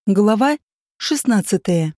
Глава 16.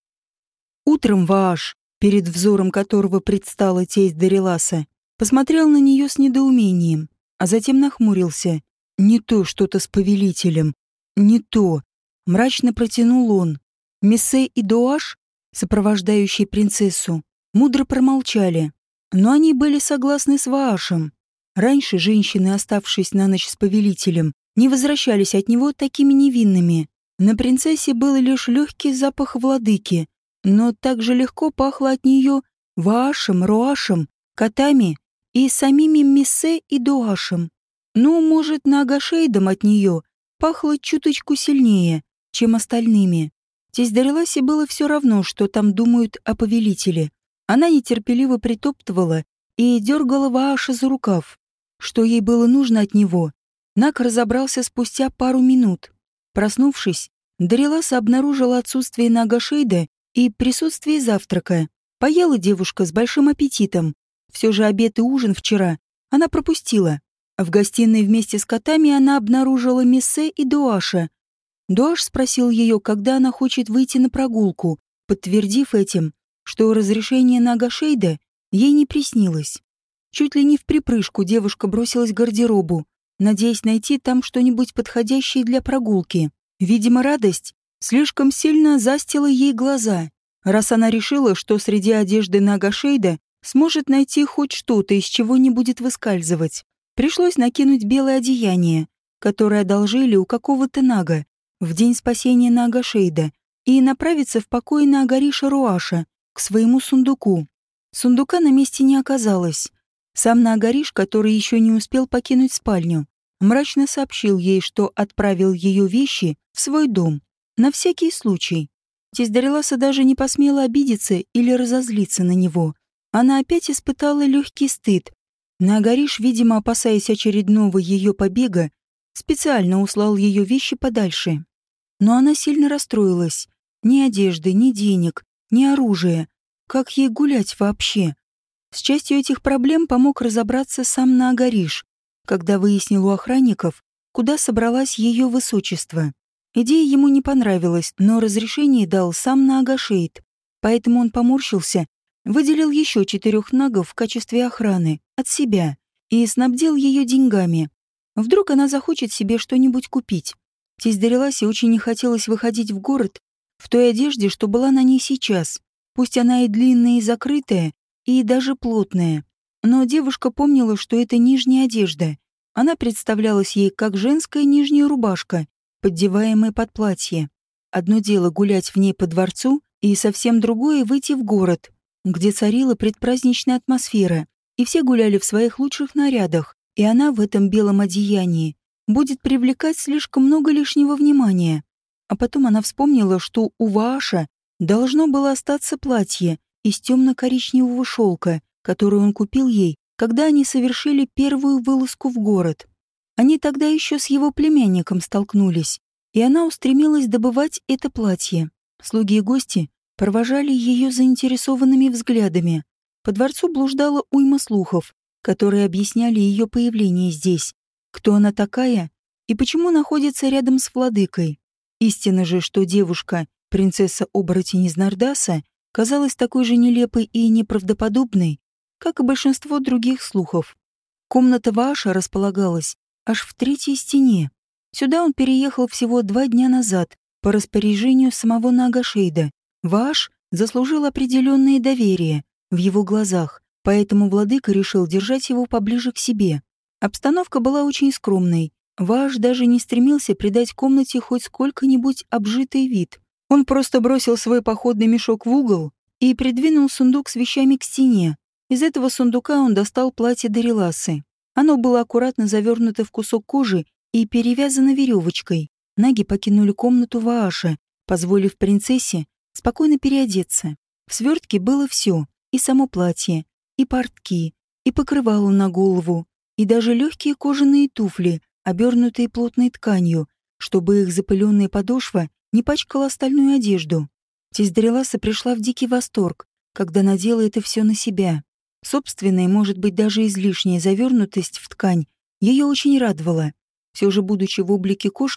Утром Вааш, перед взором которого предстала тесть Дариласа, посмотрел на нее с недоумением, а затем нахмурился. Не то что-то с повелителем, не то. Мрачно протянул он. Мессе и Доаш, сопровождающие принцессу, мудро промолчали, но они были согласны с Ваашем. Раньше женщины, оставшись на ночь с повелителем, не возвращались от него такими невинными. На принцессе был лишь легкий запах владыки, но также легко пахло от нее Ваашем, Роашем, котами и самими Мессе и Доашем. Ну, может, Наагашейдом от нее пахло чуточку сильнее, чем остальными. Тесть Дариласе было все равно, что там думают о повелителе. Она нетерпеливо притоптывала и дергала Вааша за рукав. Что ей было нужно от него, Наг разобрался спустя пару минут. Проснувшись, Дариласа обнаружила отсутствие Наагашейда и присутствие завтрака. Поела девушка с большим аппетитом. Все же обед и ужин вчера она пропустила. В гостиной вместе с котами она обнаружила Мессе и Доаша. Доаш спросил ее, когда она хочет выйти на прогулку, подтвердив этим, что разрешение Наагашейда ей не приснилось. Чуть ли не вприпрыжку девушка бросилась к гардеробу, надеясь найти там что-нибудь подходящее для прогулки. Видимо, радость слишком сильно застила ей глаза, раз она решила, что среди одежды Наагашейда сможет найти хоть что-то, из чего не будет выскальзывать. Пришлось накинуть белое одеяние, которое одолжили у какого-то Нага в день спасения Наагашейда, и направиться в покой Наагариша Роаша к своему сундуку. Сундука на месте не оказалось. Сам Наагариш, который еще не успел покинуть спальню, мрачно сообщил ей, что отправил ее вещи в свой дом. На всякий случай. Тесть Дариласа даже не посмела обидеться или разозлиться на него. Она опять испытала легкий стыд. Наагариш, видимо, опасаясь очередного ее побега, специально услал ее вещи подальше. Но она сильно расстроилась. Ни одежды, ни денег, ни оружия. Как ей гулять вообще? С частью этих проблем помог разобраться сам Наагариш, когда выяснил у охранников, куда собралась ее высочество. Идея ему не понравилась, но разрешение дал сам Наагашейд, поэтому он поморщился, выделил еще 4 нагов в качестве охраны от себя и снабдил ее деньгами. Вдруг она захочет себе что-нибудь купить. Тесть Дариласе очень не хотелось выходить в город в той одежде, что была на ней сейчас, пусть она и длинная, и закрытая, и даже плотная. Но девушка помнила, что это нижняя одежда. Она представлялась ей как женская нижняя рубашка, поддеваемая под платье. Одно дело гулять в ней по дворцу, и совсем другое — выйти в город, где царила предпраздничная атмосфера, и все гуляли в своих лучших нарядах, и она в этом белом одеянии будет привлекать слишком много лишнего внимания. А потом она вспомнила, что у Вааша должно было остаться платье из темно-коричневого шелка, которое он купил ей, когда они совершили первую вылазку в город. Они тогда еще с его племянником столкнулись, и она устремилась добывать это платье. Слуги и гости провожали ее заинтересованными взглядами. По дворцу блуждала уйма слухов, которые объясняли ее появление здесь, кто она такая и почему находится рядом с владыкой. Истина же, что девушка, принцесса-оборотень из Нардаса, казалась такой же нелепой и неправдоподобной, как и большинство других слухов. Комната Вааша располагалась аж в 3-й стене. Сюда он переехал всего 2 дня назад по распоряжению самого Наагашейда. Вааш заслужил определенное доверие в его глазах, поэтому владыка решил держать его поближе к себе. Обстановка была очень скромной. Вааш даже не стремился придать комнате хоть сколько-нибудь обжитый вид. Он просто бросил свой походный мешок в угол и придвинул сундук с вещами к стене. Из этого сундука он достал платье Дариласы. Оно было аккуратно завернуто в кусок кожи и перевязано веревочкой. Наги покинули комнату Вааша, позволив принцессе спокойно переодеться. В свертке было все: и само платье, и портки, и покрывало на голову, и даже легкие кожаные туфли, обернутые плотной тканью, чтобы их запыленная подошва не пачкала остальную одежду. Тесть Дариласа пришла в дикий восторг, когда надела это все на себя. Собственная, может быть, даже излишняя завернутость в ткань ее очень радовала. Все же, будучи в облике кошки,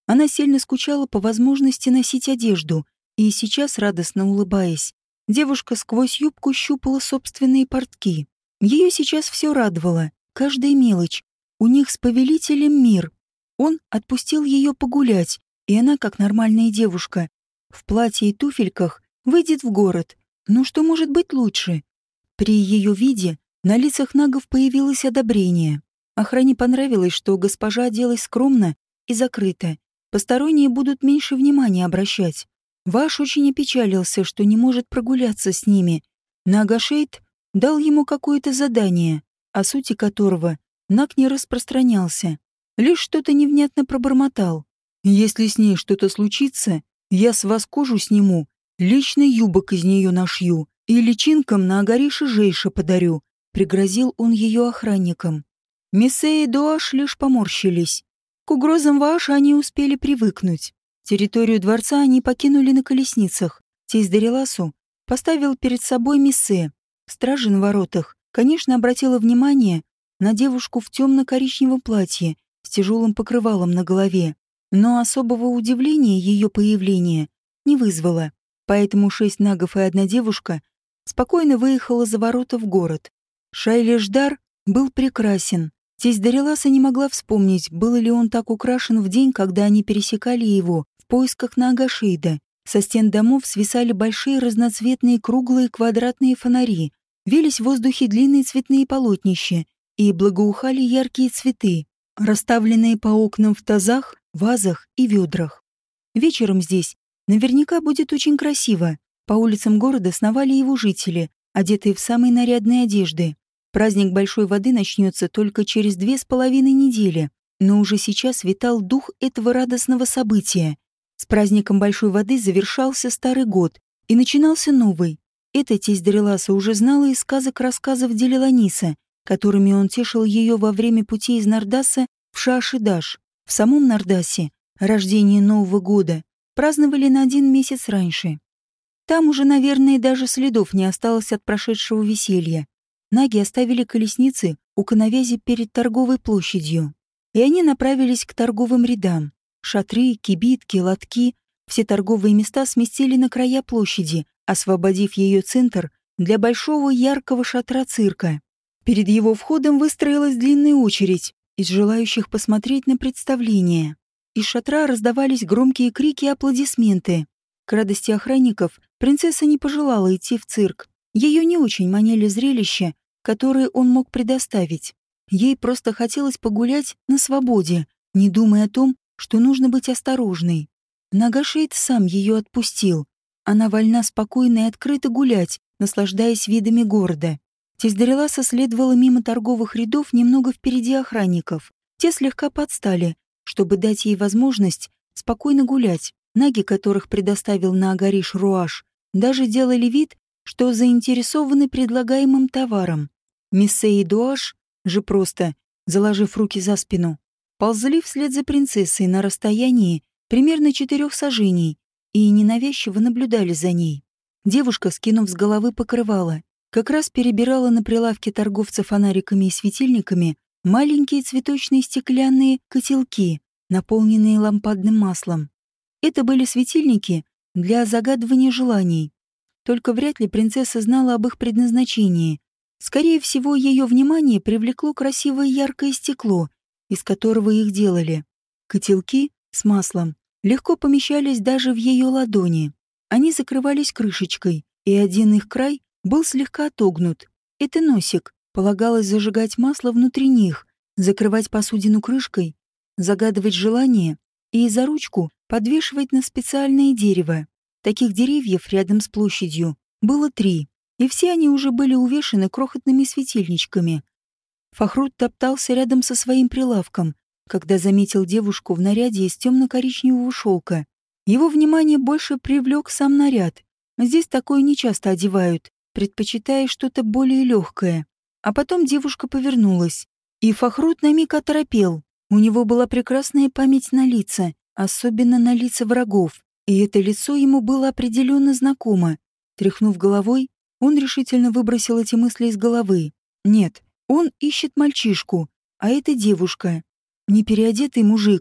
Она сильно скучала по возможности носить одежду, и сейчас, радостно улыбаясь, девушка сквозь юбку щупала собственные портки. Ее сейчас все радовало, каждая мелочь. У них с повелителем мир. Он отпустил ее погулять, и она, как нормальная девушка, в платье и туфельках, выйдет в город. Ну что может быть лучше? При ее виде на лицах нагов появилось одобрение. Охране понравилось, что госпожа оделась скромно и закрыто. Посторонние будут меньше внимания обращать. Ваш очень опечалился, что не может прогуляться с ними. Нагашейд дал ему какое-то задание, о сути которого Наг не распространялся. Лишь что-то невнятно пробормотал. «Если с ней что-то случится, я с вас кожу сниму, лично юбок из нее нашью и личинкам на Агарише Жейша подарю», — пригрозил он ее охранникам. Миссе и Дуаш лишь поморщились. К угрозам Вааша они успели привыкнуть. Территорию дворца они покинули на колесницах. Тесть Дариласу поставил перед собой Миссе. Стража на воротах, конечно, обратила внимание на девушку в темно-коричневом платье с тяжелым покрывалом на голове, но особого удивления ее появление не вызвало. Поэтому 6 нагов и 1 девушка спокойно выехала за ворота в город. Шайлешдар был прекрасен. Тесть Дариласа не могла вспомнить, был ли он так украшен в день, когда они пересекали его в поисках Наагашейда. Со стен домов свисали большие разноцветные круглые квадратные фонари, вились в воздухе длинные цветные полотнища и благоухали яркие цветы, расставленные по окнам в тазах, вазах и ведрах. Вечером здесь наверняка будет очень красиво. По улицам города сновали его жители, одетые в самые нарядные одежды. Праздник Большой воды начнется только через 2,5 недели, но уже сейчас витал дух этого радостного события. С праздником Большой воды завершался старый год и начинался новый. Это тесть Дариласа уже знала из сказок-рассказов Делиланиса, которыми он тешил ее во время пути из Нардаса в Шаашидаш. В самом Нардасе рождение Нового года праздновали на 1 месяц раньше. Там уже, наверное, даже следов не осталось от прошедшего веселья. Наги оставили колесницы у коновязи перед торговой площадью, и они направились к торговым рядам. Шатры, кибитки, лотки — все торговые места сместили на края площади, освободив ее центр для большого яркого шатра цирка. Перед его входом выстроилась длинная очередь из желающих посмотреть на представление. Из шатра раздавались громкие крики и аплодисменты. К радости охранников принцесса не пожелала идти в цирк. Ее не очень манили зрелища, которые он мог предоставить. Ей просто хотелось погулять на свободе, не думая о том, что нужно быть осторожной. Нагашейд сам ее отпустил. Она вольна спокойно и открыто гулять, наслаждаясь видами города. Тесть Дариласа следовала мимо торговых рядов немного впереди охранников. Те слегка подстали, чтобы дать ей возможность спокойно гулять. Наги, которых предоставил Наагариш Руаш, даже делали вид, что заинтересованы предлагаемым товаром. Миссе и Дуаш же просто, заложив руки за спину, ползли вслед за принцессой на расстоянии примерно 4 саженей и ненавязчиво наблюдали за ней. Девушка, скинув с головы покрывало, как раз перебирала на прилавке торговца фонариками и светильниками маленькие цветочные стеклянные котелки, наполненные лампадным маслом. Это были светильники для загадывания желаний. Только вряд ли принцесса знала об их предназначении. Скорее всего, ее внимание привлекло красивое яркое стекло, из которого их делали. Котелки с маслом легко помещались даже в ее ладони. Они закрывались крышечкой, и один их край был слегка отогнут. Это носик. Полагалось зажигать масло внутри них, закрывать посудину крышкой, загадывать желание и за ручку подвешивать на специальное дерево. Таких деревьев рядом с площадью было 3, и все они уже были увешаны крохотными светильничками. Фахрут топтался рядом со своим прилавком, когда заметил девушку в наряде из темно-коричневого шелка. Его внимание больше привлек сам наряд. Здесь такое нечасто одевают, предпочитая что-то более легкое. А потом девушка повернулась, и Фахрут на миг оторопел. У него была прекрасная память на лица, особенно на лица врагов, и это лицо ему было определенно знакомо. Тряхнув головой, он решительно выбросил эти мысли из головы. Нет, он ищет мальчишку, а это девушка. Непереодетый мужик,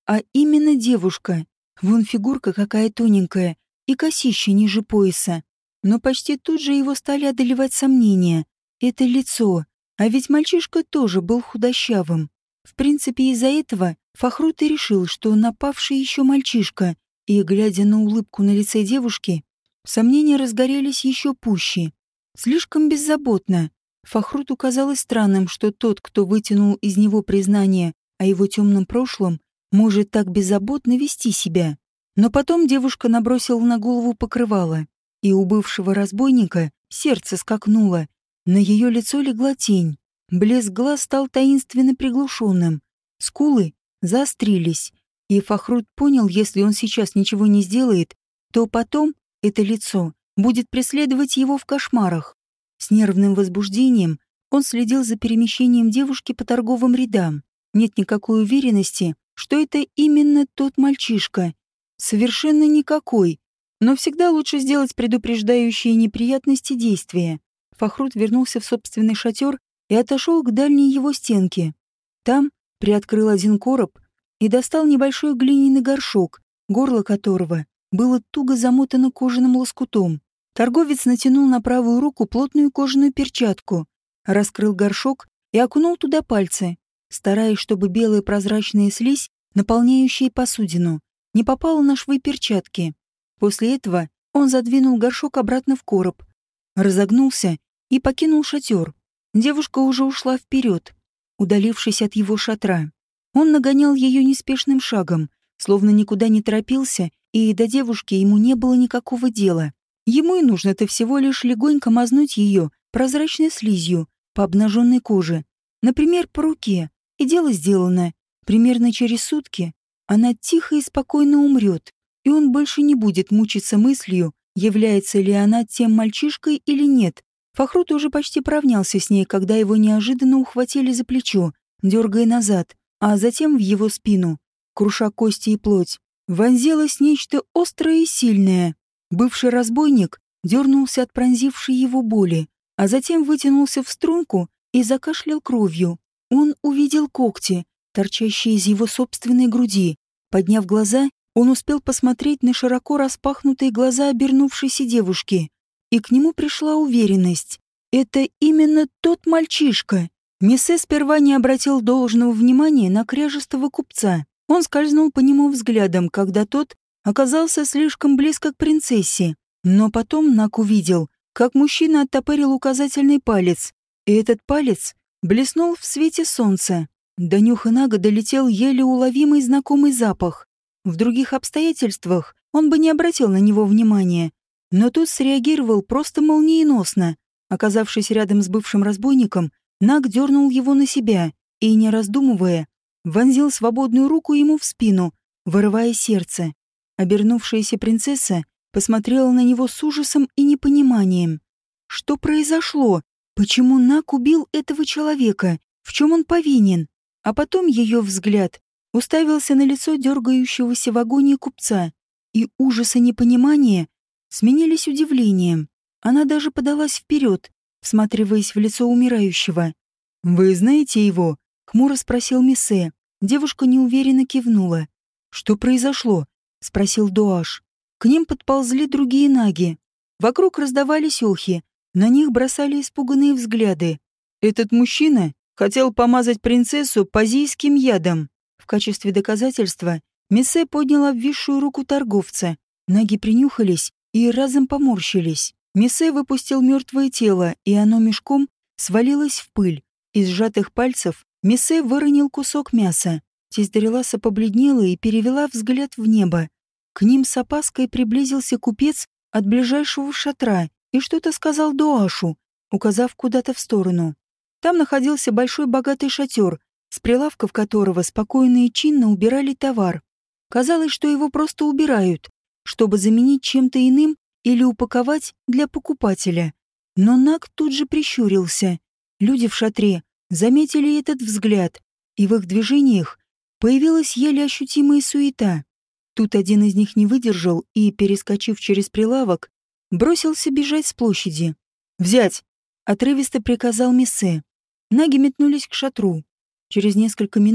а именно девушка. Вон фигурка какая тоненькая и косища ниже пояса. Но почти тут же его стали одолевать сомнения. Это лицо. А ведь мальчишка тоже был худощавым. В принципе, из-за этого Фахрут и решил, что напавший еще мальчишка, и, глядя на улыбку на лице девушки, сомнения разгорелись еще пуще. Слишком беззаботно. Фахруту казалось странным, что тот, кто вытянул из него признание о его темном прошлом, может так беззаботно вести себя. Но потом девушка набросила на голову покрывало, и у бывшего разбойника сердце скакнуло. На ее лицо легла тень. Блеск глаз стал таинственно приглушенным. Скулы заострились. И Фахрут понял, если он сейчас ничего не сделает, то потом это лицо будет преследовать его в кошмарах. С нервным возбуждением он следил за перемещением девушки по торговым рядам. Нет никакой уверенности, что это именно тот мальчишка. Совершенно никакой. Но всегда лучше сделать предупреждающие неприятности действия. Фахрут вернулся в собственный шатер и отошел к дальней его стенке. Там приоткрыл один короб и достал небольшой глиняный горшок, горло которого было туго замотано кожаным лоскутом. Торговец натянул на правую руку плотную кожаную перчатку, раскрыл горшок и окунул туда пальцы, стараясь, чтобы белая прозрачная слизь, наполняющая посудину, не попала на швы перчатки. После этого он задвинул горшок обратно в короб, разогнулся и покинул шатер. Девушка уже ушла вперед, удалившись от его шатра. Он нагонял ее неспешным шагом, словно никуда не торопился, и до девушки ему не было никакого дела. Ему и нужно-то всего лишь легонько мазнуть ее прозрачной слизью по обнаженной коже, например, по руке, и дело сделано. Примерно через сутки она тихо и спокойно умрет, и он больше не будет мучиться мыслью, является ли она тем мальчишкой или нет. Фахрут уже почти поравнялся с ней, когда его неожиданно ухватили за плечо, дергая назад, а затем в его спину, круша кости и плоть, вонзилось нечто острое и сильное. Бывший разбойник дернулся от пронзившей его боли, а затем вытянулся в струнку и закашлял кровью. Он увидел когти, торчащие из его собственной груди. Подняв глаза, он успел посмотреть на широко распахнутые глаза обернувшейся девушки, и к нему пришла уверенность. Это именно тот мальчишка. Мессе сперва не обратил должного внимания на кряжестого купца. Он скользнул по нему взглядом, когда тот оказался слишком близко к принцессе. Но потом Нак увидел, как мужчина оттопырил указательный палец, и этот палец блеснул в свете солнца. До нюха Нага долетел еле уловимый знакомый запах. В других обстоятельствах он бы не обратил на него внимания, но тут среагировал просто молниеносно. Оказавшись рядом с бывшим разбойником, Наг дернул его на себя и, не раздумывая, вонзил свободную руку ему в спину, вырывая сердце. Обернувшаяся принцесса посмотрела на него с ужасом и непониманием. Что произошло? Почему Наг убил этого человека? В чем он повинен? А потом ее взгляд уставился на лицо дергающегося в агонии купца, и ужас и непонимание сменились удивлением. Она даже подалась вперед, всматриваясь в лицо умирающего. «Вы знаете его?» — хмуро спросил Мессе. Девушка неуверенно кивнула. «Что произошло?» — спросил Дуаш. К ним подползли другие наги. Вокруг раздавались охи, на них бросали испуганные взгляды. «Этот мужчина хотел помазать принцессу пазийским ядом». В качестве доказательства Мессе поднял обвисшую руку торговца. Наги принюхались и разом поморщились. Мессе выпустил мертвое тело, и оно мешком свалилось в пыль. Из сжатых пальцев Мессе выронил кусок мяса. Тесть Дариласа побледнела и перевела взгляд в небо. К ним с опаской приблизился купец от ближайшего шатра и что-то сказал Дуашу, указав куда-то в сторону. Там находился большой богатый шатер, с прилавков которого спокойно и чинно убирали товар. Казалось, что его просто убирают, чтобы заменить чем-то иным или упаковать для покупателя. Но Наг тут же прищурился. Люди в шатре заметили этот взгляд, и в их движениях появилась еле ощутимая суета. Тут один из них не выдержал и, перескочив через прилавок, бросился бежать с площади. «Взять!» — отрывисто приказал Мессе. Наги метнулись к шатру. Через несколько минут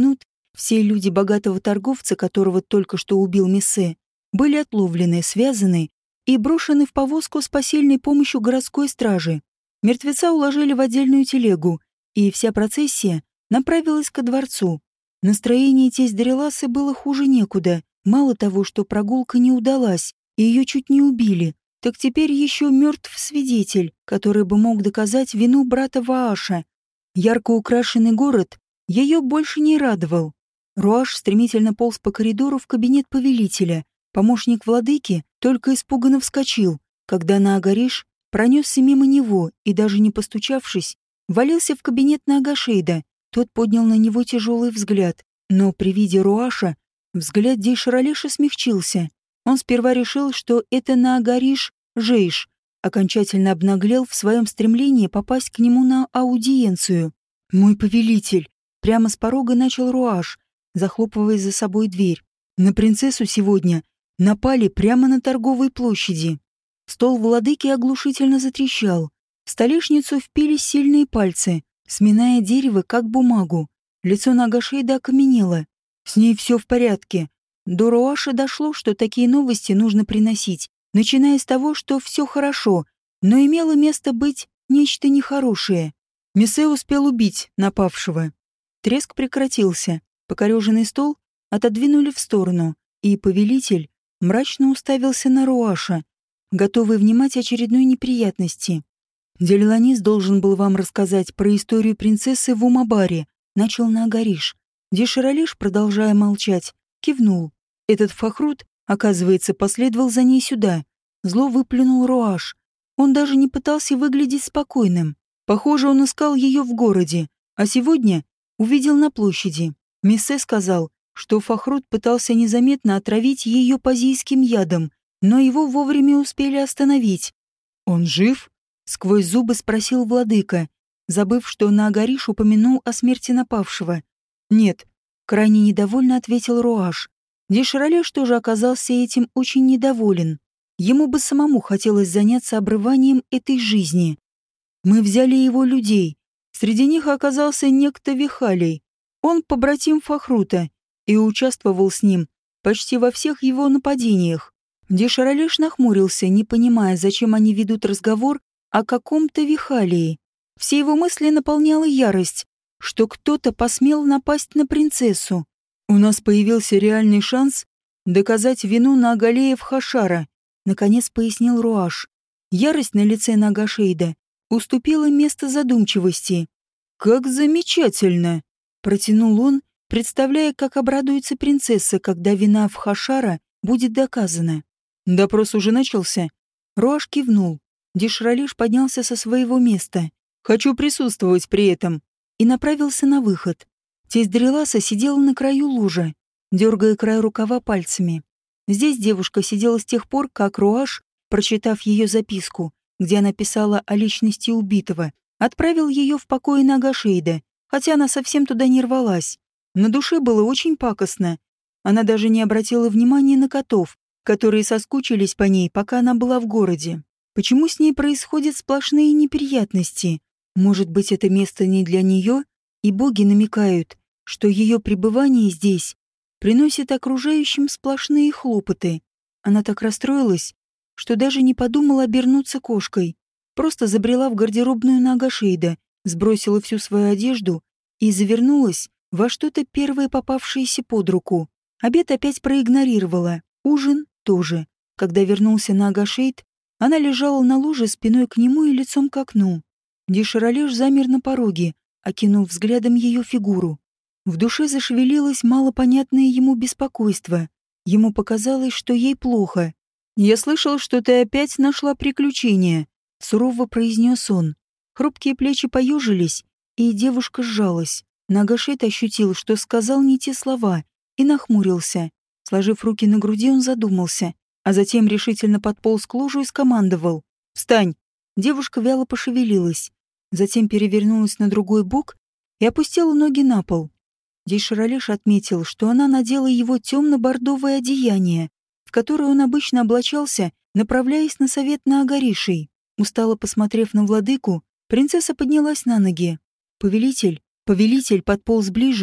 Все люди богатого торговца, которого только что убил Мессе, были отловлены, связаны и брошены в повозку с посильной помощью городской стражи. Мертвеца уложили в отдельную телегу, и вся процессия направилась ко дворцу. Настроение тесть Дареласы было хуже некуда. Мало того, что прогулка не удалась, и ее чуть не убили, так теперь еще мертв свидетель, который бы мог доказать вину брата Вааша. Ярко украшенный город ее больше не радовал. Руаш стремительно полз по коридору в кабинет повелителя. Помощник владыки только испуганно вскочил, когда Наагариш пронесся мимо него и, даже не постучавшись, валился в кабинет Наагашейда. Тот поднял на него тяжелый взгляд, но при виде Руаша взгляд Дейшаралиша смягчился. Он сперва решил, что это Наагариш Жейш, окончательно обнаглел в своем стремлении попасть к нему на аудиенцию. «Мой повелитель!» Прямо с порога начал Руаш, захлопывая за собой дверь. «На принцессу сегодня напали прямо на торговой площади». Стол владыки оглушительно затрещал. В столешницу впились сильные пальцы, сминая дерево, как бумагу. Лицо Наагашейда окаменело. С ней все в порядке. До Руаша дошло, что такие новости нужно приносить, начиная с того, что все хорошо, но имело место быть нечто нехорошее. Мессе успел убить напавшего. Треск прекратился. Покореженный стол отодвинули в сторону, и повелитель мрачно уставился на Руаша, готовый внимать очередной неприятности. «Делиланис должен был вам рассказать про историю принцессы в Умабаре», — начал Наагариш. Дейшаралиш, продолжая молчать, кивнул. Этот Фахрут, оказывается, последовал за ней сюда. Зло выплюнул Руаш. Он даже не пытался выглядеть спокойным. Похоже, он искал ее в городе, а сегодня увидел на площади. Мессе сказал, что Фахрут пытался незаметно отравить ее пазийским ядом, но его вовремя успели остановить. «Он жив?» — сквозь зубы спросил владыка, забыв, что Наагариш упомянул о смерти напавшего. «Нет», — крайне недовольно ответил Руаш. Дейшаралиш тоже оказался этим очень недоволен. Ему бы самому хотелось заняться обрыванием этой жизни. «Мы взяли его людей. Среди них оказался некто Вихалий. Он побратим Фахрута и участвовал с ним почти во всех его нападениях». Дейшаралиш нахмурился, не понимая, зачем они ведут разговор о каком-то Вихалии. Все его мысли наполняла ярость, что кто-то посмел напасть на принцессу. «У нас появился реальный шанс доказать вину Наагалеев Хашара», — наконец пояснил Руаш. Ярость на лице Наагашейда уступила место задумчивости. «Как замечательно!» — протянул он, представляя, как обрадуется принцесса, когда вина в Хашара будет доказана. «Допрос уже начался?» Руаш кивнул. Дейшаралиш поднялся со своего места. «Хочу присутствовать при этом», и направился на выход. Тесть Дареласа сидела на краю лужа, дергая край рукава пальцами. Здесь девушка сидела с тех пор, как Руаш, прочитав ее записку, где она писала о личности убитого, отправил ее в покое Наагашейда, хотя она совсем туда не рвалась. На душе было очень пакостно. Она даже не обратила внимания на котов, которые соскучились по ней, пока она была в городе. Почему с ней происходят сплошные неприятности? Может быть, это место не для нее, и боги намекают, что ее пребывание здесь приносит окружающим сплошные хлопоты. Она так расстроилась, что даже не подумала обернуться кошкой. Просто забрела в гардеробную Наагашейда, сбросила всю свою одежду и завернулась во что-то первое попавшееся под руку. Обед опять проигнорировала, ужин тоже. Когда вернулся Наагашейд, она лежала на луже спиной к нему и лицом к окну. Дейшаралиш замер на пороге, окинув взглядом ее фигуру. В душе зашевелилось малопонятное ему беспокойство. Ему показалось, что ей плохо. «Я слышал, что ты опять нашла приключения», — сурово произнес он. Хрупкие плечи поежились, и девушка сжалась. Наагашейд ощутил, что сказал не те слова, и нахмурился. Сложив руки на груди, он задумался, а затем решительно подполз к ложу и скомандовал: «Встань!» Девушка вяло пошевелилась, затем перевернулась на другой бок и опустила ноги на пол. Дейшаралиш отметил, что она надела его темно-бордовое одеяние, в которое он обычно облачался, направляясь на совет Наагаришей. Устало посмотрев на владыку, принцесса поднялась на ноги. Повелитель подполз ближе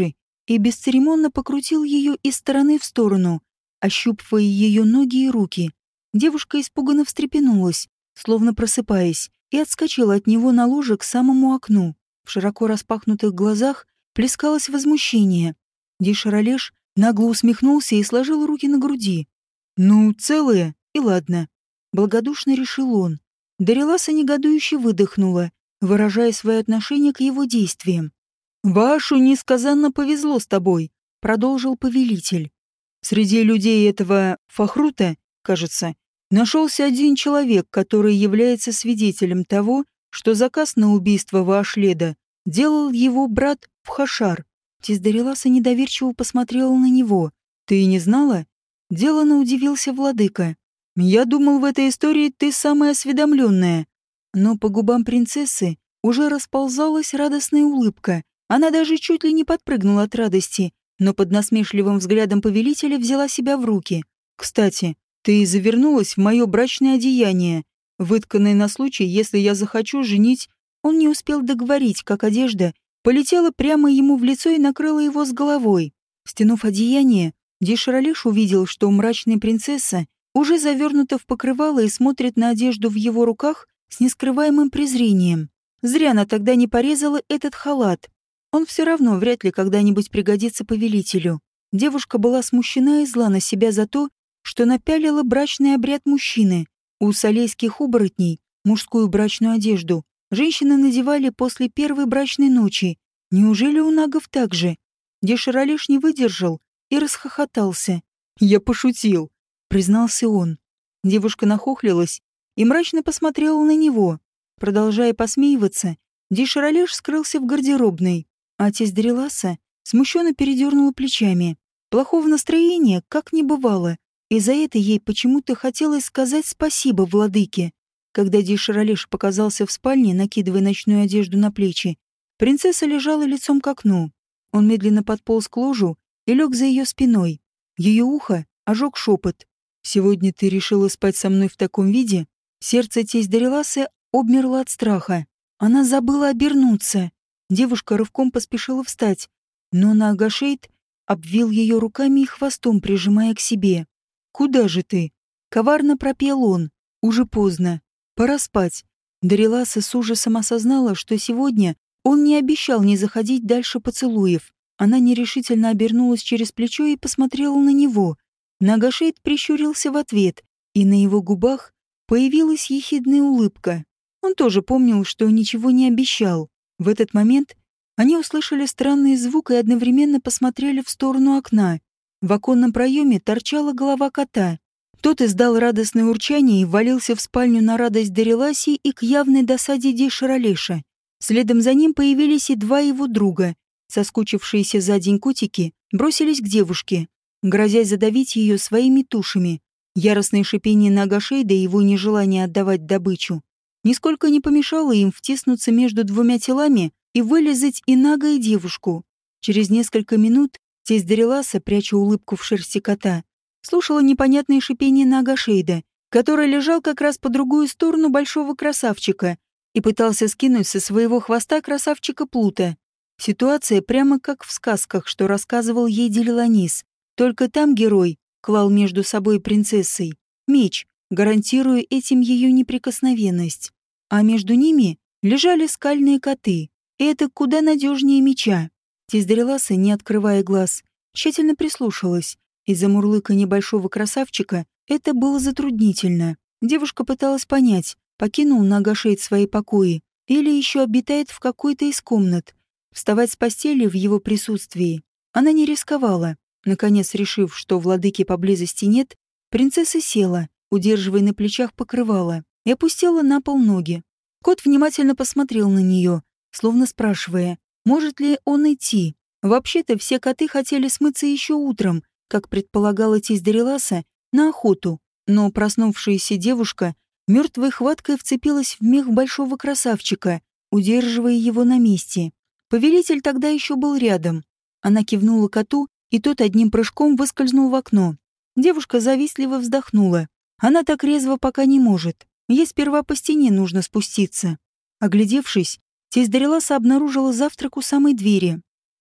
и бесцеремонно покрутил ее из стороны в сторону, ощупывая ее ноги и руки. Девушка испуганно встрепенулась, словно просыпаясь, и отскочила от него на ложе к самому окну. В широко распахнутых глазах плескалось возмущение. Ди-Шаролеш нагло усмехнулся и сложил руки на груди. «Ну, целые, и ладно», — благодушно решил он. Дариласа негодующе выдохнула, выражая свое отношение к его действиям. «Вашу несказанно повезло с тобой», — продолжил повелитель. «Среди людей этого Фахрута, кажется, нашелся один человек, который является свидетелем того, что заказ на убийство Ваашледа делал его брат Фхашар». Тиздариласа недоверчиво посмотрела на него. «Ты не знала?» Делано удивился владыка. «Я думал, в этой истории ты самая осведомленная». Но по губам принцессы уже расползалась радостная улыбка. Она даже чуть ли не подпрыгнула от радости, но под насмешливым взглядом повелителя взяла себя в руки. «Кстати, ты завернулась в мое брачное одеяние, вытканное на случай, если я захочу женить». Он не успел договорить, как одежда полетела прямо ему в лицо и накрыла его с головой. Стянув одеяние, Ди-Шаролеш увидел, что мрачная принцесса уже завернута в покрывало и смотрит на одежду в его руках с нескрываемым презрением. Зря она тогда не порезала этот халат. Он все равно вряд ли когда-нибудь пригодится повелителю. Девушка была смущена и зла на себя за то, что напялила брачный обряд мужчины. У салейских оборотней мужскую брачную одежду женщины надевали после первой брачной ночи. Неужели у нагов так же? Ди-Шаролеш не выдержал и расхохотался. «Я пошутил», — признался он. Девушка нахохлилась и мрачно посмотрела на него. Продолжая посмеиваться, Ди-Шаролеш скрылся в гардеробной, а Тиздариласа смущенно передернула плечами. Плохого настроения как не бывало, и за это ей почему-то хотелось сказать спасибо владыке. Когда Ди-Шаролеш показался в спальне, накидывая ночную одежду на плечи, принцесса лежала лицом к окну. Он медленно подполз к ложу и лег за ее спиной. Ее ухо ожег шепот. «Сегодня ты решила спать со мной в таком виде?» Сердце Тиздариласы обмерло от страха. Она забыла обернуться. Девушка рывком поспешила встать, но Наагашейд обвил ее руками и хвостом, прижимая к себе. «Куда же ты?» — коварно пропел он. «Уже поздно. Пора спать». Дариласа с ужасом осознала, что сегодня он не обещал не заходить дальше поцелуев. Она нерешительно обернулась через плечо и посмотрела на него. Наагашейд прищурился в ответ, и на его губах появилась ехидная улыбка. Он тоже помнил, что ничего не обещал. В этот момент они услышали странный звук и одновременно посмотрели в сторону окна. В оконном проеме торчала голова кота. Тот издал радостное урчание и ввалился в спальню на радость Дариласи и к явной досаде Ди-Шаролеша. Следом за ним появились и два его друга. Соскучившиеся за день котики бросились к девушке, грозясь задавить ее своими тушами. Яростное шипение Наагашейда и его нежелание отдавать добычу нисколько не помешало им втиснуться между двумя телами и вылезать и Нага, и девушку. Через несколько минут тесть Дариласа, пряча улыбку в шерсти кота, слушала непонятное шипение Наагашейда, который лежал как раз по другую сторону большого красавчика и пытался скинуть со своего хвоста красавчика Плута. Ситуация прямо как в сказках, что рассказывал ей Делиланис. Только там герой клал между собой и принцессой меч, гарантируя этим ее неприкосновенность. А между ними лежали скальные коты, и это куда надежнее меча. Тиздариласа, не открывая глаз, тщательно прислушалась. Из-за мурлыка небольшого красавчика это было затруднительно. Девушка пыталась понять, покинул Наагашейд свои покои или еще обитает в какой-то из комнат. Вставать с постели в его присутствии она не рисковала. Наконец, решив, что владыки поблизости нет, принцесса села, удерживая на плечах покрывало, и опустила на пол ноги. Кот внимательно посмотрел на нее, словно спрашивая, может ли он идти. Вообще-то все коты хотели смыться еще утром, как предполагала тесть Дариласа, на охоту, но проснувшаяся девушка мертвой хваткой вцепилась в мех большого красавчика, удерживая его на месте. Повелитель тогда еще был рядом. Она кивнула коту, и тот одним прыжком выскользнул в окно. Девушка завистливо вздохнула. Она так резво пока не может. Ей сперва по стене нужно спуститься. Оглядевшись, тесть Дариласа обнаружила завтрак у самой двери.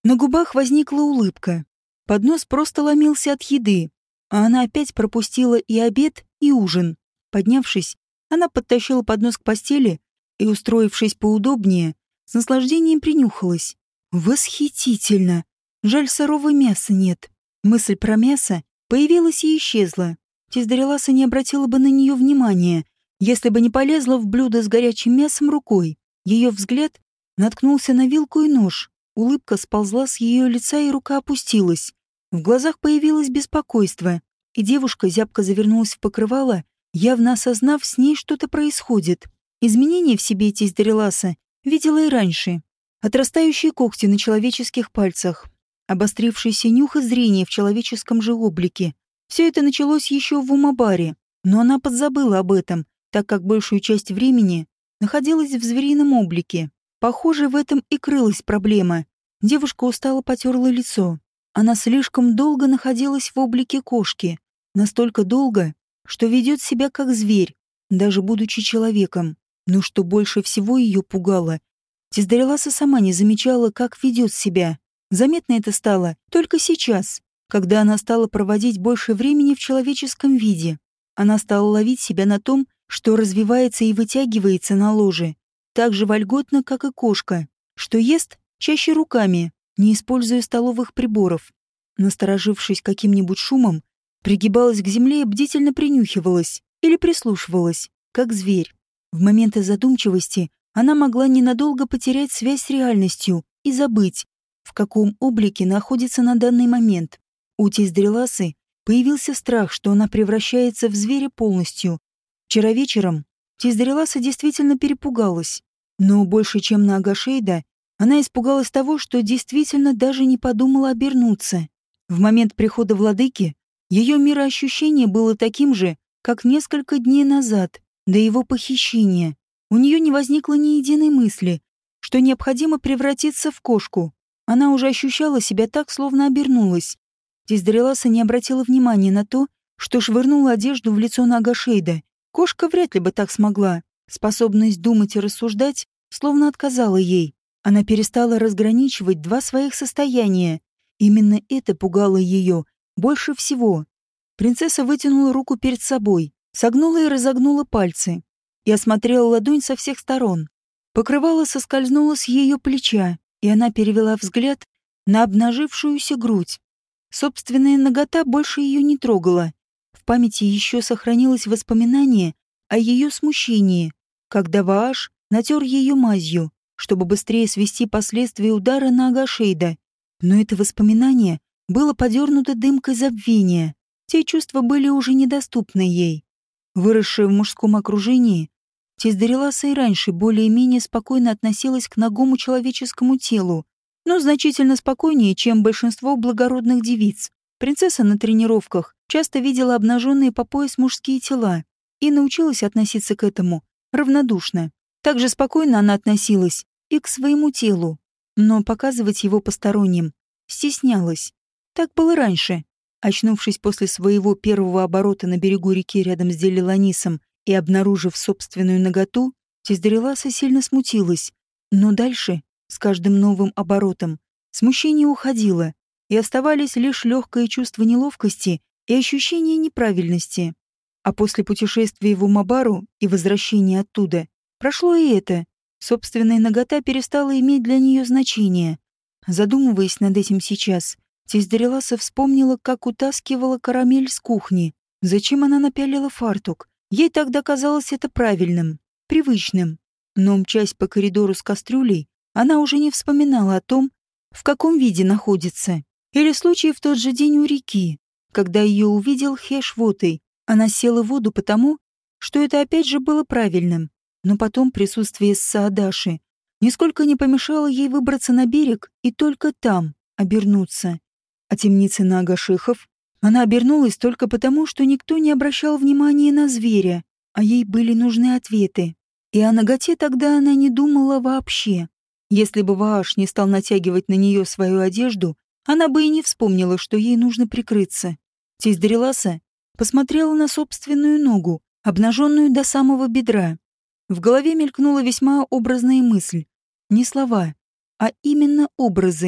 На губах возникла улыбка. Поднос просто ломился от еды, а она опять пропустила и обед, и ужин. Поднявшись, она подтащила поднос к постели и, устроившись поудобнее, с наслаждением принюхалась. Восхитительно! Жаль, сырого мяса нет. Мысль про мясо появилась и исчезла. Тиздареласа не обратила бы на нее внимания, если бы не полезла в блюдо с горячим мясом рукой. Ее взгляд наткнулся на вилку и нож. Улыбка сползла с ее лица, и рука опустилась. В глазах появилось беспокойство, и девушка зябко завернулась в покрывало, явно осознав, с ней что-то происходит. Изменения в себе Тиздареласа видела и раньше. Отрастающие когти на человеческих пальцах, обострившийся нюх и зрение в человеческом же облике. Все это началось еще в Умабаре, но она подзабыла об этом, так как большую часть времени находилась в зверином облике. Похоже, в этом и крылась проблема. Девушка устало потерла лицо. Она слишком долго находилась в облике кошки. Настолько долго, что ведет себя как зверь, даже будучи человеком. Но что больше всего ее пугало, Тиздареласа сама не замечала, как ведет себя. Заметно это стало только сейчас, когда она стала проводить больше времени в человеческом виде. Она стала ловить себя на том, что развивается и вытягивается на ложе, так же вольготно, как и кошка, что ест чаще руками, не используя столовых приборов. Насторожившись каким-нибудь шумом, пригибалась к земле и бдительно принюхивалась или прислушивалась, как зверь. В моменты задумчивости она могла ненадолго потерять связь с реальностью и забыть, в каком облике находится на данный момент. У Тиздареласы появился страх, что она превращается в зверя полностью. Вчера вечером Тиздареласа действительно перепугалась, но больше, чем на Агашейда, она испугалась того, что действительно даже не подумала обернуться. В момент прихода владыки ее мироощущение было таким же, как несколько дней назад, до его похищения. У нее не возникло ни единой мысли, что необходимо превратиться в кошку. Она уже ощущала себя так, словно обернулась. Тиздареласа не обратила внимания на то, что швырнула одежду в лицо Нагашейда. Кошка вряд ли бы так смогла. Способность думать и рассуждать словно отказала ей. Она перестала разграничивать два своих состояния. Именно это пугало ее больше всего. Принцесса вытянула руку перед собой, согнула и разогнула пальцы и осмотрела ладонь со всех сторон. Покрывало соскользнуло с ее плеча, и она перевела взгляд на обнажившуюся грудь. Собственная нагота больше ее не трогала. В памяти еще сохранилось воспоминание о ее смущении, когда Вааш натер ее мазью, чтобы быстрее свести последствия удара на Агашейда. Но это воспоминание было подернуто дымкой забвения. Те чувства были уже недоступны ей. Выросшая в мужском окружении, Тиздареласа и раньше более-менее спокойно относилась к нагому человеческому телу, но значительно спокойнее, чем большинство благородных девиц. Принцесса на тренировках часто видела обнаженные по пояс мужские тела и научилась относиться к этому равнодушно. Также спокойно она относилась и к своему телу, но показывать его посторонним стеснялась. Так было раньше. Очнувшись после своего первого оборота на берегу реки рядом с Делиланисом и обнаружив собственную наготу, Тиздареласа сильно смутилась. Но дальше, с каждым новым оборотом, смущение уходило, и оставались лишь легкое чувство неловкости и ощущение неправильности. А после путешествия в Умабару и возвращения оттуда прошло и это. Собственная нагота перестала иметь для нее значение. Задумываясь над этим сейчас, Тиздареласа вспомнила, как утаскивала карамель с кухни. Зачем она напялила фартук? Ей тогда казалось это правильным, привычным. Но, мчась по коридору с кастрюлей, она уже не вспоминала о том, в каком виде находится. Или случай в тот же день у реки, когда ее увидел Хешвотой. Она села в воду потому, что это опять же было правильным. Но потом присутствие Саадаши нисколько не помешало ей выбраться на берег и только там обернуться. А темницы на Агашихов? Она обернулась только потому, что никто не обращал внимания на зверя, а ей были нужны ответы. И о наготе тогда она не думала вообще. Если бы Вааш не стал натягивать на нее свою одежду, она бы и не вспомнила, что ей нужно прикрыться. Тиздареласа посмотрела на собственную ногу, обнаженную до самого бедра. В голове мелькнула весьма образная мысль. Не слова, а именно образы.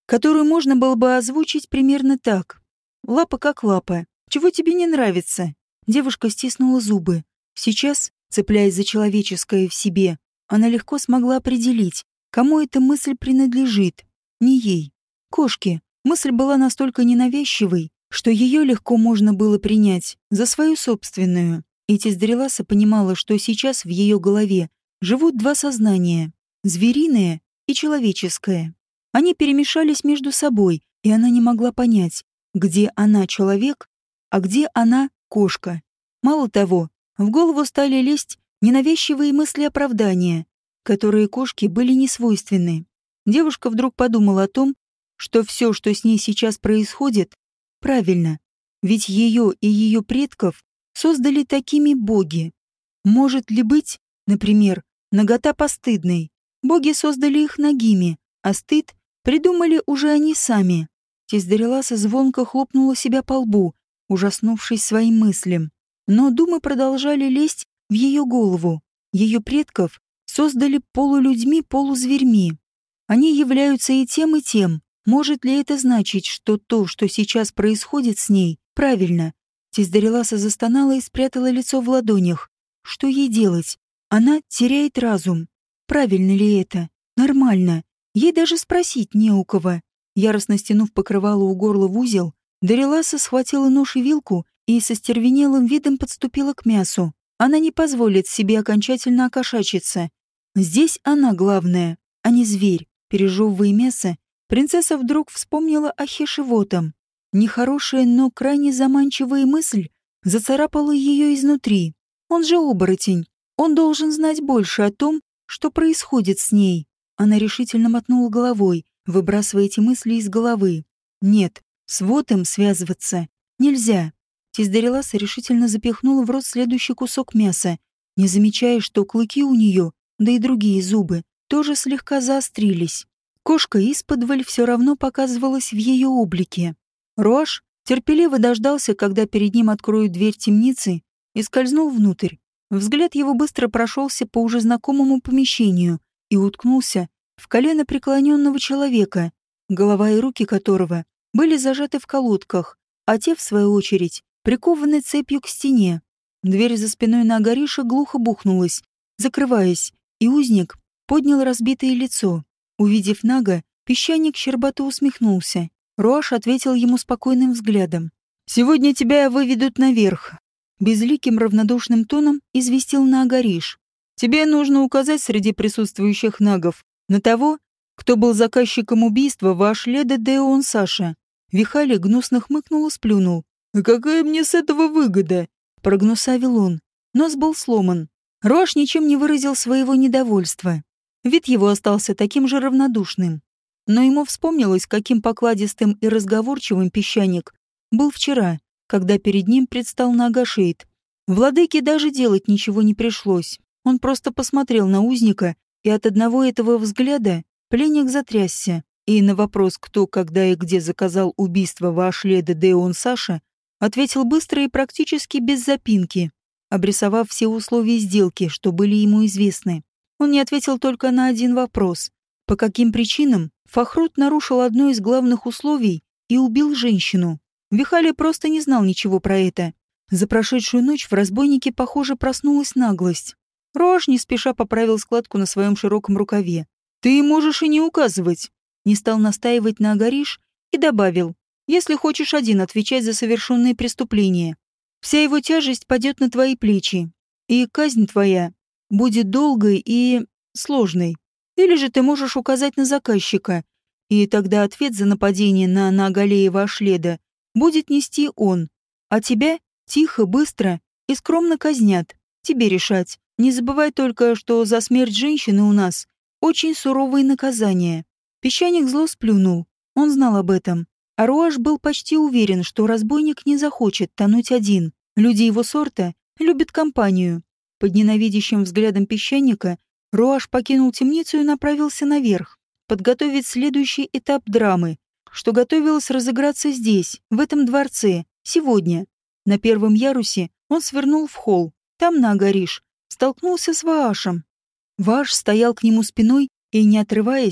которую можно было бы озвучить примерно так. Лапа как лапа. Чего тебе не нравится? Девушка стиснула зубы. Сейчас, цепляясь за человеческое в себе, она легко смогла определить, кому эта мысль принадлежит. Не ей. Кошке. Мысль была настолько ненавязчивой, что ее легко можно было принять за свою собственную. И Тиздреласа понимала, что сейчас в ее голове живут два сознания — звериное и человеческое. Они перемешались между собой, и она не могла понять, где она человек, а где она кошка. Мало того, в голову стали лезть ненавязчивые мысли оправдания, которые кошке были несвойственны. Девушка вдруг подумала о том, что все, что с ней сейчас происходит, правильно, ведь ее и ее предков создали такими боги. Может ли быть, например, нагота постыдной? Боги создали их нагими, а стыд придумали уже они сами. Тиздареласа звонко хлопнула себя по лбу, ужаснувшись своим мыслям. Но думы продолжали лезть в ее голову. Ее предков создали полулюдьми, полузверьми. Они являются и тем, и тем. Может ли это значить, что то, что сейчас происходит с ней, правильно? Тиздареласа застонала и спрятала лицо в ладонях. Что ей делать? Она теряет разум. Правильно ли это? Нормально. Ей даже спросить не у кого. Яростно стянув покрывало у горла в узел, Дареласа схватила нож и вилку и со стервенелым видом подступила к мясу. Она не позволит себе окончательно окошачиться. Здесь она главная, а не зверь. Пережевывая мясо, принцесса вдруг вспомнила о Хешевотом. Нехорошая, но крайне заманчивая мысль зацарапала ее изнутри. Он же оборотень. Он должен знать больше о том, что происходит с ней. Она решительно мотнула головой, выбрасывая эти мысли из головы. Нет, с Вотом связываться нельзя. Тиздареласа решительно запихнула в рот следующий кусок мяса, не замечая, что клыки у нее, да и другие зубы, тоже слегка заострились. Кошка исподволь все равно показывалась в ее облике. Роаш терпеливо дождался, когда перед ним откроют дверь темницы, и скользнул внутрь. Взгляд его быстро прошелся по уже знакомому помещению и уткнулся в колено преклоненного человека, голова и руки которого были зажаты в колодках, а те, в свою очередь, прикованы цепью к стене. Дверь за спиной Наагариша глухо бухнулась, закрываясь, и узник поднял разбитое лицо. Увидев Нага, песчаник щербато усмехнулся. Роаш ответил ему спокойным взглядом. «Сегодня тебя выведут наверх», — безликим равнодушным тоном известил Наагариш. «Тебе нужно указать среди присутствующих нагов на того, кто был заказчиком убийства Вашледа Деон Саша». Вихали гнусно хмыкнул и сплюнул. «А какая мне с этого выгода?» — прогнусавил он. Нос был сломан. Роаш ничем не выразил своего недовольства. Вид его остался таким же равнодушным. Но ему вспомнилось, каким покладистым и разговорчивым песчаник был вчера, когда перед ним предстал Наагашейд. Владыке даже делать ничего не пришлось. Он просто посмотрел на узника, и от одного этого взгляда пленник затрясся. И на вопрос, кто, когда и где заказал убийство Вашледа Деон Саша, ответил быстро и практически без запинки, обрисовав все условия сделки, что были ему известны. Он не ответил только на один вопрос. По каким причинам Фахрут нарушил одно из главных условий и убил женщину? Вихали просто не знал ничего про это. За прошедшую ночь в разбойнике, похоже, проснулась наглость. Роаш не спеша поправил складку на своем широком рукаве. «Ты можешь и не указывать», — не стал настаивать на Агариш и добавил, «если хочешь один отвечать за совершенные преступления. Вся его тяжесть падет на твои плечи, и казнь твоя будет долгой и сложной. Или же ты можешь указать на заказчика, и тогда ответ за нападение на Наагалеева Ашледа будет нести он, а тебя тихо, быстро и скромно казнят. Тебе решать. Не забывай только, что за смерть женщины у нас очень суровые наказания». Песчаник зло сплюнул. Он знал об этом. А Роаш был почти уверен, что разбойник не захочет тонуть один. Люди его сорта любят компанию. Под ненавидящим взглядом песчаника Роаш покинул темницу и направился наверх, подготовить следующий этап драмы, что готовилось разыграться здесь, в этом дворце, сегодня. На первом ярусе он свернул в холл. Там Наагариш столкнулся с Ваашем. Вааш стоял к нему спиной и, не отрываясь,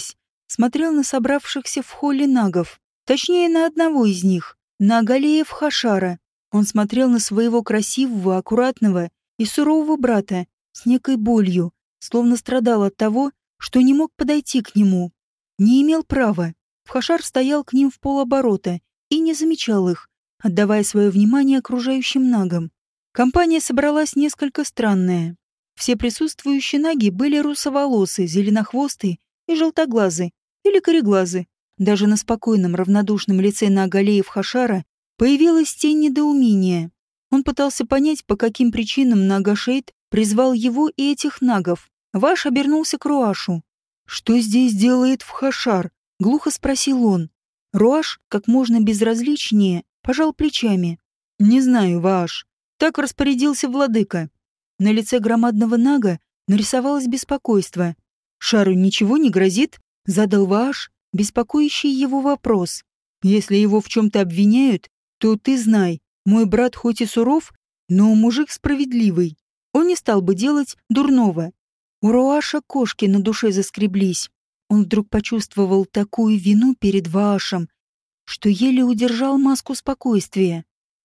смотрел на собравшихся в холле нагов, точнее, на одного из них, на Агалеев Хашара. Он смотрел на своего красивого, аккуратного и сурового брата с некой болью, словно страдал от того, что не мог подойти к нему. Не имел права. Хашар стоял к ним в полоборота и не замечал их, отдавая свое внимание окружающим нагам. Компания собралась несколько странная. Все присутствующие наги были русоволосы, зеленохвосты и желтоглазы или кореглазы. Даже на спокойном, равнодушном лице Наагалеев Хашара появилась тень недоумения. Он пытался понять, по каким причинам Наагашейд призвал его и этих нагов. Ваш обернулся к Руашу. «Что здесь делает Хашар?» — глухо спросил он. Руаш, как можно безразличнее, пожал плечами. «Не знаю, Ваш. Так распорядился владыка». На лице громадного нага нарисовалось беспокойство. «Шару ничего не грозит?» — задал Ваш, беспокоящий его вопрос. «Если его в чем-то обвиняют, то ты знай, мой брат хоть и суров, но мужик справедливый. Он не стал бы делать дурного». У Руаша кошки на душе заскреблись. Он вдруг почувствовал такую вину перед Ваашем, что еле удержал маску спокойствия.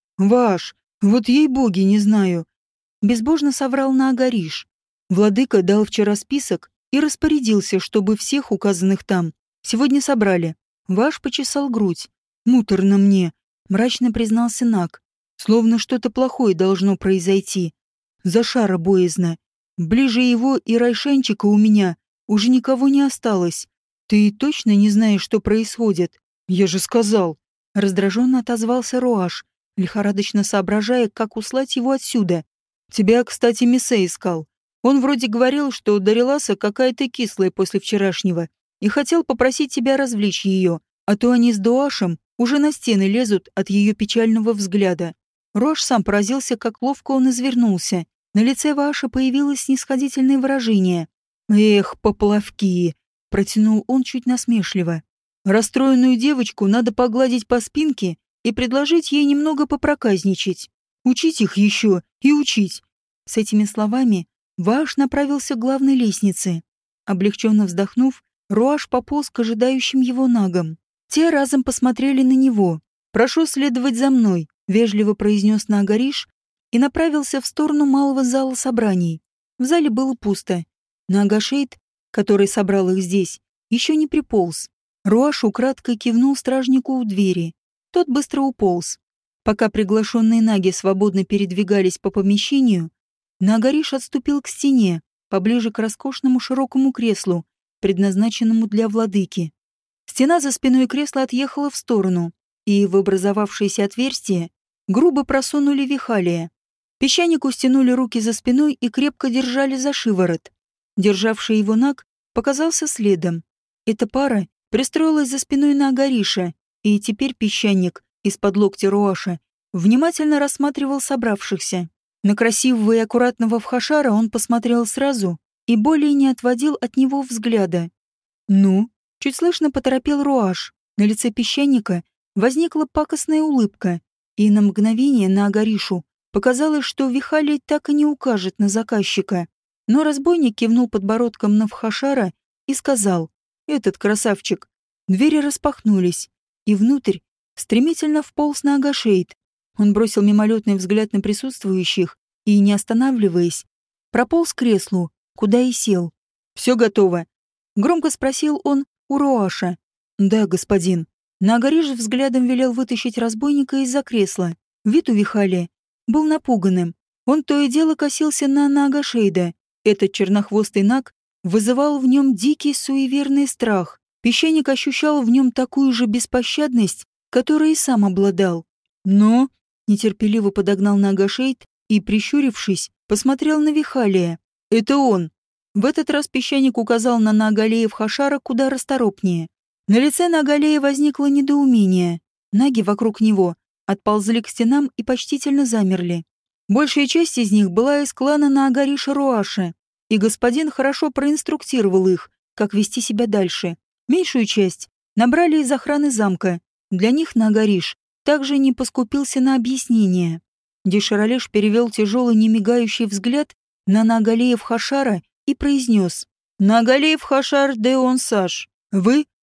«Ваш, вот ей-боги, не знаю», — безбожно соврал Наагариш. «Владыка дал вчера список и распорядился, чтобы всех указанных там сегодня собрали». Ваш почесал грудь. «Муторно мне», — мрачно признался Наг. «Словно что-то плохое должно произойти. За Шара боязно. Ближе его и Райшенчика у меня уже никого не осталось. Ты точно не знаешь, что происходит? Я же сказал». Раздраженно отозвался Руаш, лихорадочно соображая, как услать его отсюда. «Тебя, кстати, Миссе искал. Он вроде говорил, что Дариласа какая-то кислая после вчерашнего и хотел попросить тебя развлечь ее, а то они с Дуашем уже на стены лезут от ее печального взгляда». Руаш сам поразился, как ловко он извернулся. На лице Вааша появилось снисходительное выражение. «Эх, поплавки!» — протянул он чуть насмешливо. «Расстроенную девочку надо погладить по спинке и предложить ей немного попроказничать. Учить их еще и учить». С этими словами Вааш направился к главной лестнице. Облегченно вздохнув, Руаш пополз к ожидающим его нагам. Те разом посмотрели на него. «Прошу следовать за мной», — вежливо произнес Наагариш и направился в сторону малого зала собраний. В зале было пусто. Наагашейд, который собрал их здесь, еще не приполз. Руаш украдкой кивнул стражнику у двери. Тот быстро уполз. Пока приглашенные наги свободно передвигались по помещению, Наагариш отступил к стене, поближе к роскошному широкому креслу, предназначенному для владыки. Стена за спиной кресла отъехала в сторону, и в образовавшееся отверстие грубо просунули Вихалия. Песчанику стянули руки за спиной и крепко держали за шиворот. Державший его наг показался следом. Эта пара пристроилась за спиной Наагариша, и теперь песчаник из-под локтя Руаша внимательно рассматривал собравшихся. На красивого и аккуратного Хашара он посмотрел сразу и более не отводил от него взгляда. «Ну?» — чуть слышно поторопил Руаш. На лице песчаника возникла пакостная улыбка, и на мгновение Наагаришу показалось, что Вихалий так и не укажет на заказчика. Но разбойник кивнул подбородком на Вхашара и сказал: «Этот красавчик». Двери распахнулись, и внутрь стремительно вполз Наагашейд. Он бросил мимолетный взгляд на присутствующих и, не останавливаясь, прополз к креслу, куда и сел. «Все готово?» — громко спросил он у Руаша. «Да, господин». Наагариш взглядом велел вытащить разбойника из-за кресла. Вид у Вихалия был напуганным. Он то и дело косился на Наагашейда. Этот чернохвостый наг вызывал в нем дикий суеверный страх. Песчаник ощущал в нем такую же беспощадность, которой и сам обладал. «Но...» — нетерпеливо подогнал Наагашейд и, прищурившись, посмотрел на Вихалия. «Это он!» В этот раз песчаник указал на Наагалеев Хашара куда расторопнее. На лице Наагалея возникло недоумение. Наги вокруг него отползли к стенам и почтительно замерли. Большая часть из них была из клана Наагариша Руаша, и господин хорошо проинструктировал их, как вести себя дальше. Меньшую часть набрали из охраны замка. Для них Наагариш также не поскупился на объяснение. Деширалеш перевел тяжелый немигающий взгляд на Наагалеев Хашара и произнес: «Наагалеев Хашар де Онсаш, вы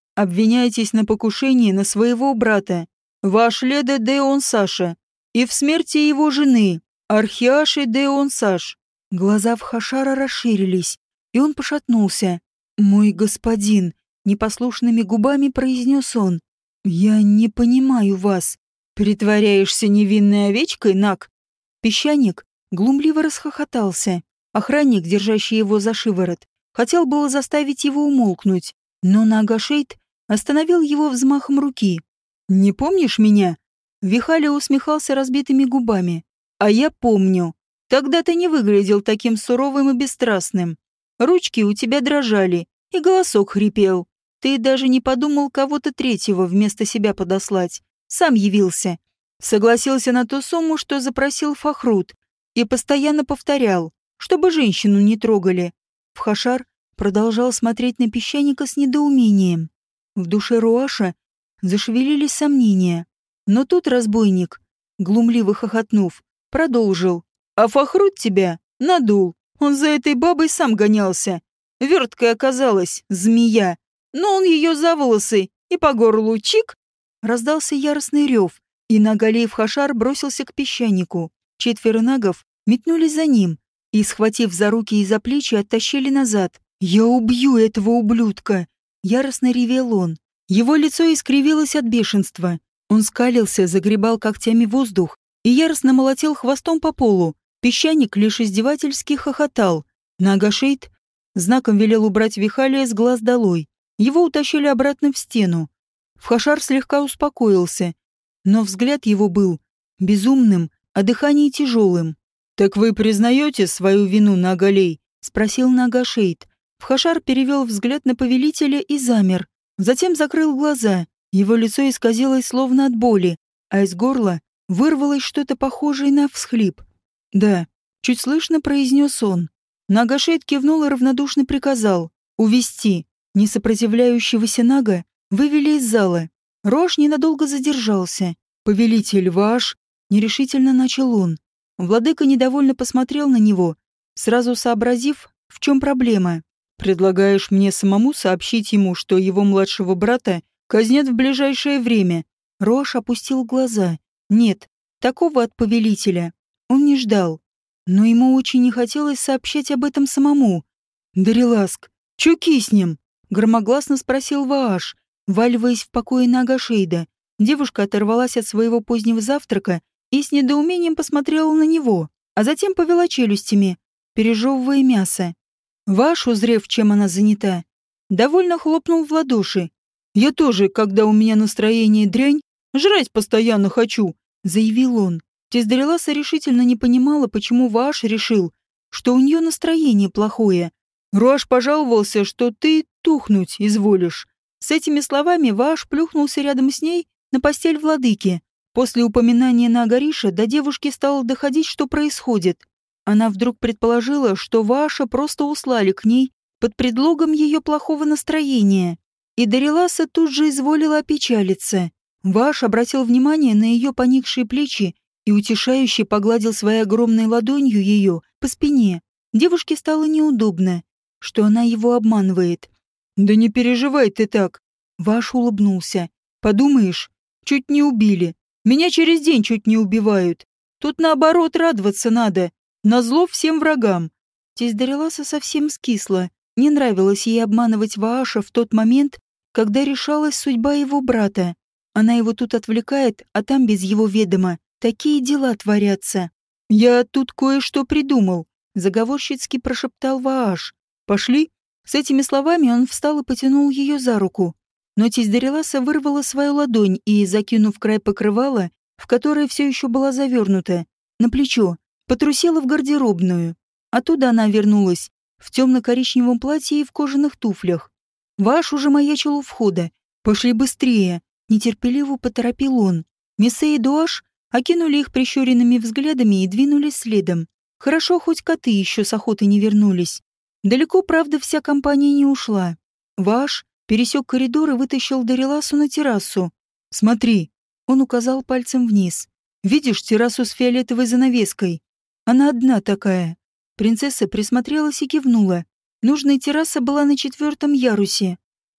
обвиняетесь на покушении на своего брата, ваш Леде Деон Саша, и в смерти его жены, Архиаши Деон Саш». Глаза Вхашара расширились, и он пошатнулся. «Мой господин», — непослушными губами произнес он, — «я не понимаю вас. Притворяешься невинной овечкой, Наг?» Песчаник глумливо расхохотался. Охранник, держащий его за шиворот, хотел было заставить его умолкнуть, но Нагашейд остановил его взмахом руки. «Не помнишь меня?» Вихаля усмехался разбитыми губами. «А я помню. Тогда ты не выглядел таким суровым и бесстрастным. Ручки у тебя дрожали, и голосок хрипел. Ты даже не подумал кого-то третьего вместо себя подослать. Сам явился. Согласился на ту сумму, что запросил Фахрут, и постоянно повторял, чтобы женщину не трогали». Вхашар продолжал смотреть на песчаника с недоумением. В душе Руаша зашевелились сомнения. Но тут разбойник, глумливо хохотнув, продолжил. «А Фахрут тебя надул. Он за этой бабой сам гонялся. Верткой оказалась змея. Но он ее за волосы и по горлу чик». Раздался яростный рев, и Нагалеев Хашар бросился к песчанику. Четверо нагов метнулись за ним и, схватив за руки и за плечи, оттащили назад. «Я убью этого ублюдка!» Яростно ревел он. Его лицо искривилось от бешенства. Он скалился, загребал когтями воздух и яростно молотил хвостом по полу. Песчаник лишь издевательски хохотал. Нагашейд знаком велел убрать Вихалия с глаз долой. Его утащили обратно в стену. Вхашар слегка успокоился, но взгляд его был безумным, а дыхание тяжелым. «Так вы признаете свою вину, Нагалей?» — спросил Нагашейд. Вхашар перевел взгляд на повелителя и замер. Затем закрыл глаза. Его лицо исказилось словно от боли, а из горла вырвалось что-то похожее на всхлип. «Да», — чуть слышно произнес он. Нагашейд кивнул и равнодушно приказал увести. Несопротивляющегося Нага вывели из зала. Рош ненадолго задержался. «Повелитель ваш», — нерешительно начал он. Владыка недовольно посмотрел на него, сразу сообразив, в чем проблема. «Предлагаешь мне самому сообщить ему, что его младшего брата казнят в ближайшее время?» Рош опустил глаза. Нет, такого от повелителя он не ждал. Но ему очень не хотелось сообщать об этом самому. «Дариласк, чуки с ним?» — громогласно спросил Вааш, валиваясь в покое Нагашейда. Девушка оторвалась от своего позднего завтрака и с недоумением посмотрела на него, а затем повела челюстями, пережевывая мясо. Вааш, узрев, чем она занята, довольно хлопнул в ладоши. «Я тоже, когда у меня настроение дрянь, жрать постоянно хочу», — заявил он. Тездареласа решительно не понимала, почему Вааш решил, что у нее настроение плохое. «Руаш пожаловался, что ты тухнуть изволишь». С этими словами Вааш плюхнулся рядом с ней на постель владыки. После упоминания Нагариша до девушки стало доходить, что происходит. Она вдруг предположила, что Вааша просто услали к ней под предлогом ее плохого настроения. И Дариласа тут же изволила опечалиться. Вааш обратил внимание на ее поникшие плечи и утешающе погладил своей огромной ладонью ее по спине. Девушке стало неудобно, что она его обманывает. «Да не переживай ты так», — Вааш улыбнулся. «Подумаешь, чуть не убили. Меня через день чуть не убивают. Тут наоборот радоваться надо. Назло всем врагам». Тесть Дариласа совсем скисла. Не нравилось ей обманывать Вааша в тот момент, когда решалась судьба его брата. Она его тут отвлекает, а там без его ведома такие дела творятся. «Я тут кое-что придумал», — заговорщицки прошептал Вааш. «Пошли?» С этими словами он встал и потянул ее за руку. Но тесть Дариласа вырвала свою ладонь и, закинув край покрывала, в которое все еще была завернута, на плечо, потрусила в гардеробную. Оттуда она вернулась в темно-коричневом платье и в кожаных туфлях. Вааш уже маячил у входа. «Пошли быстрее!» — нетерпеливо поторопил он. Миссе и Дуаш окинули их прищуренными взглядами и двинулись следом. Хорошо, хоть коты еще с охоты не вернулись. Далеко, правда, вся компания не ушла. Вааш пересек коридор и вытащил Дариласу на террасу. «Смотри!» — он указал пальцем вниз. «Видишь террасу с фиолетовой занавеской? Она одна такая». Принцесса присмотрелась и кивнула. Нужная терраса была на 4-м ярусе.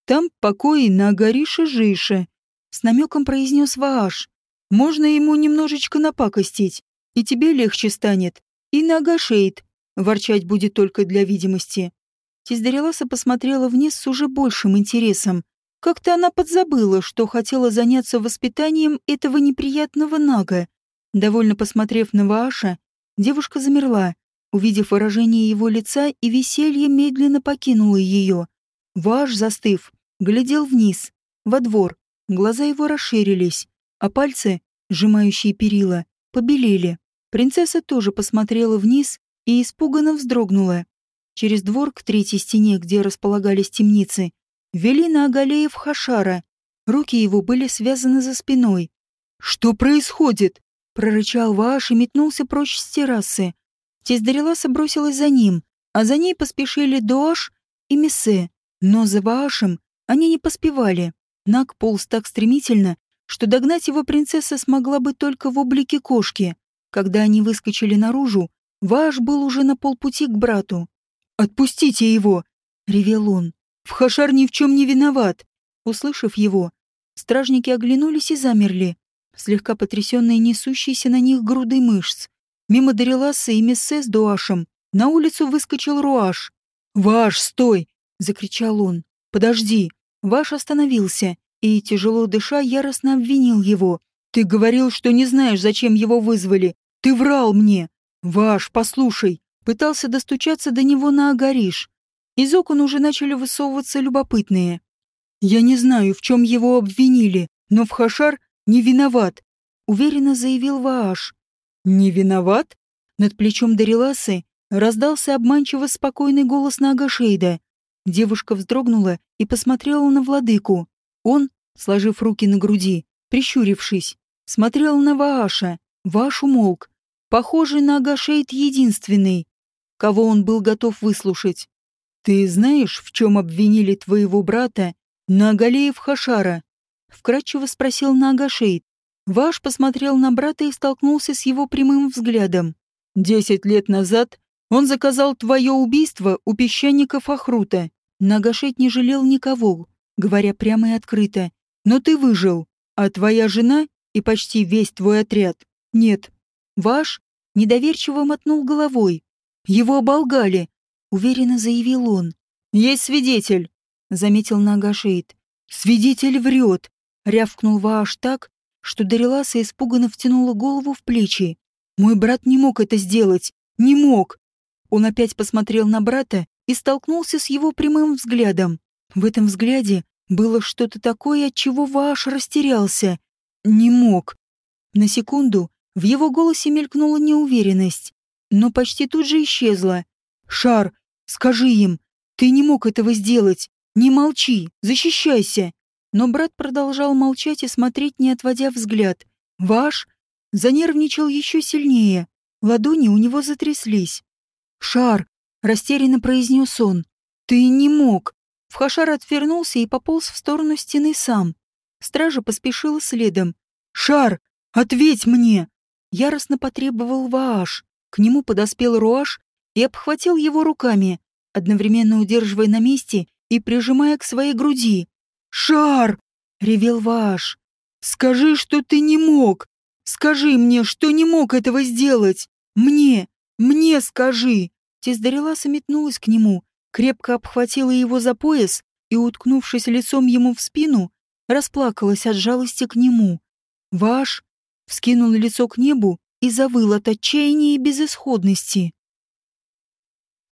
Там покой на Горише Жише», — с намеком произнес Вааш. «Можно ему немножечко напакостить, и тебе легче станет. И на Агашейд ворчать будет только для видимости». Тиздареласа посмотрела вниз с уже большим интересом. Как-то она подзабыла, что хотела заняться воспитанием этого неприятного нага. Довольно посмотрев на Вааша, девушка замерла, увидев выражение его лица, и веселье медленно покинуло ее. Вааш, застыв, глядел вниз, во двор. Глаза его расширились, а пальцы, сжимающие перила, побелели. Принцесса тоже посмотрела вниз и испуганно вздрогнула. Через двор к третьей стене, где располагались темницы, вели на Агалеев Хашара. Руки его были связаны за спиной. «Что происходит?» — прорычал Вааш и метнулся прочь с террасы. Тиздареласа бросилась за ним, а за ней поспешили Доаш и Мессе. Но за Ваашем они не поспевали. Наг полз так стремительно, что догнать его принцесса смогла бы только в облике кошки. Когда они выскочили наружу, Вааш был уже на полпути к брату. «Отпустите его!» — ревел он. «Вхашар ни в чем не виноват!» Услышав его, стражники оглянулись и замерли, слегка потрясенные несущейся на них грудой мышц. Мимо Дареласа и Мессе с Дуашем на улицу выскочил Руаш. «Вааш, стой!» — закричал он. «Подожди!» Вааш остановился и, тяжело дыша, яростно обвинил его. «Ты говорил, что не знаешь, зачем его вызвали. Ты врал мне!» «Вааш, послушай!» Пытался достучаться до него на Агариш. Из окон уже начали высовываться любопытные. «Я не знаю, в чем его обвинили, но Вхашар не виноват», — уверенно заявил Вааш. «Не виноват?» Над плечом Дареласы раздался обманчиво спокойный голос Наагашейда. Девушка вздрогнула и посмотрела на владыку. Он, сложив руки на груди, прищурившись, смотрел на Вааша. Вааш умолк. Похоже, Наагашейд единственный, кого он был готов выслушать. «Ты знаешь, в чем обвинили твоего брата Наагалеев Хашара?» — вкратчиво спросил Наагашейд. Вааш посмотрел на брата и столкнулся с его прямым взглядом. 10 лет назад он заказал твое убийство у песчаников Ахрута. Наагашейд не жалел никого, говоря прямо и открыто. Но ты выжил, а твоя жена и почти весь твой отряд — нет. Вааш недоверчиво мотнул головой. «Его оболгали», — уверенно заявил он. «Есть свидетель», — заметил Наагашейд. «Свидетель врет», — рявкнул Вааш так, что Дареласа испуганно втянула голову в плечи. «Мой брат не мог это сделать. Не мог!» Он опять посмотрел на брата и столкнулся с его прямым взглядом. В этом взгляде было что-то такое, от чего Вааш растерялся. «Не мог». На секунду в его голосе мелькнула неуверенность, но почти тут же исчезла. «Шар, скажи им, ты не мог этого сделать. Не молчи, защищайся!» Но брат продолжал молчать и смотреть, не отводя взгляд. Вааш занервничал еще сильнее. Ладони у него затряслись. «Шар!» — растерянно произнес он. «Ты не мог!» Вхашар отвернулся и пополз в сторону стены сам. Стража поспешила следом. «Шар! Ответь мне!» Яростно потребовал Вааш. К нему подоспел Руаш и обхватил его руками, одновременно удерживая на месте и прижимая к своей груди. «Шар!» — ревел Вааш. «Скажи, что ты не мог! Скажи мне, что не мог этого сделать! Мне скажи!» Тиздареласа метнулась к нему, крепко обхватила его за пояс и, уткнувшись лицом ему в спину, расплакалась от жалости к нему. Вааш вскинул лицо к небу и завыл от отчаяния и безысходности.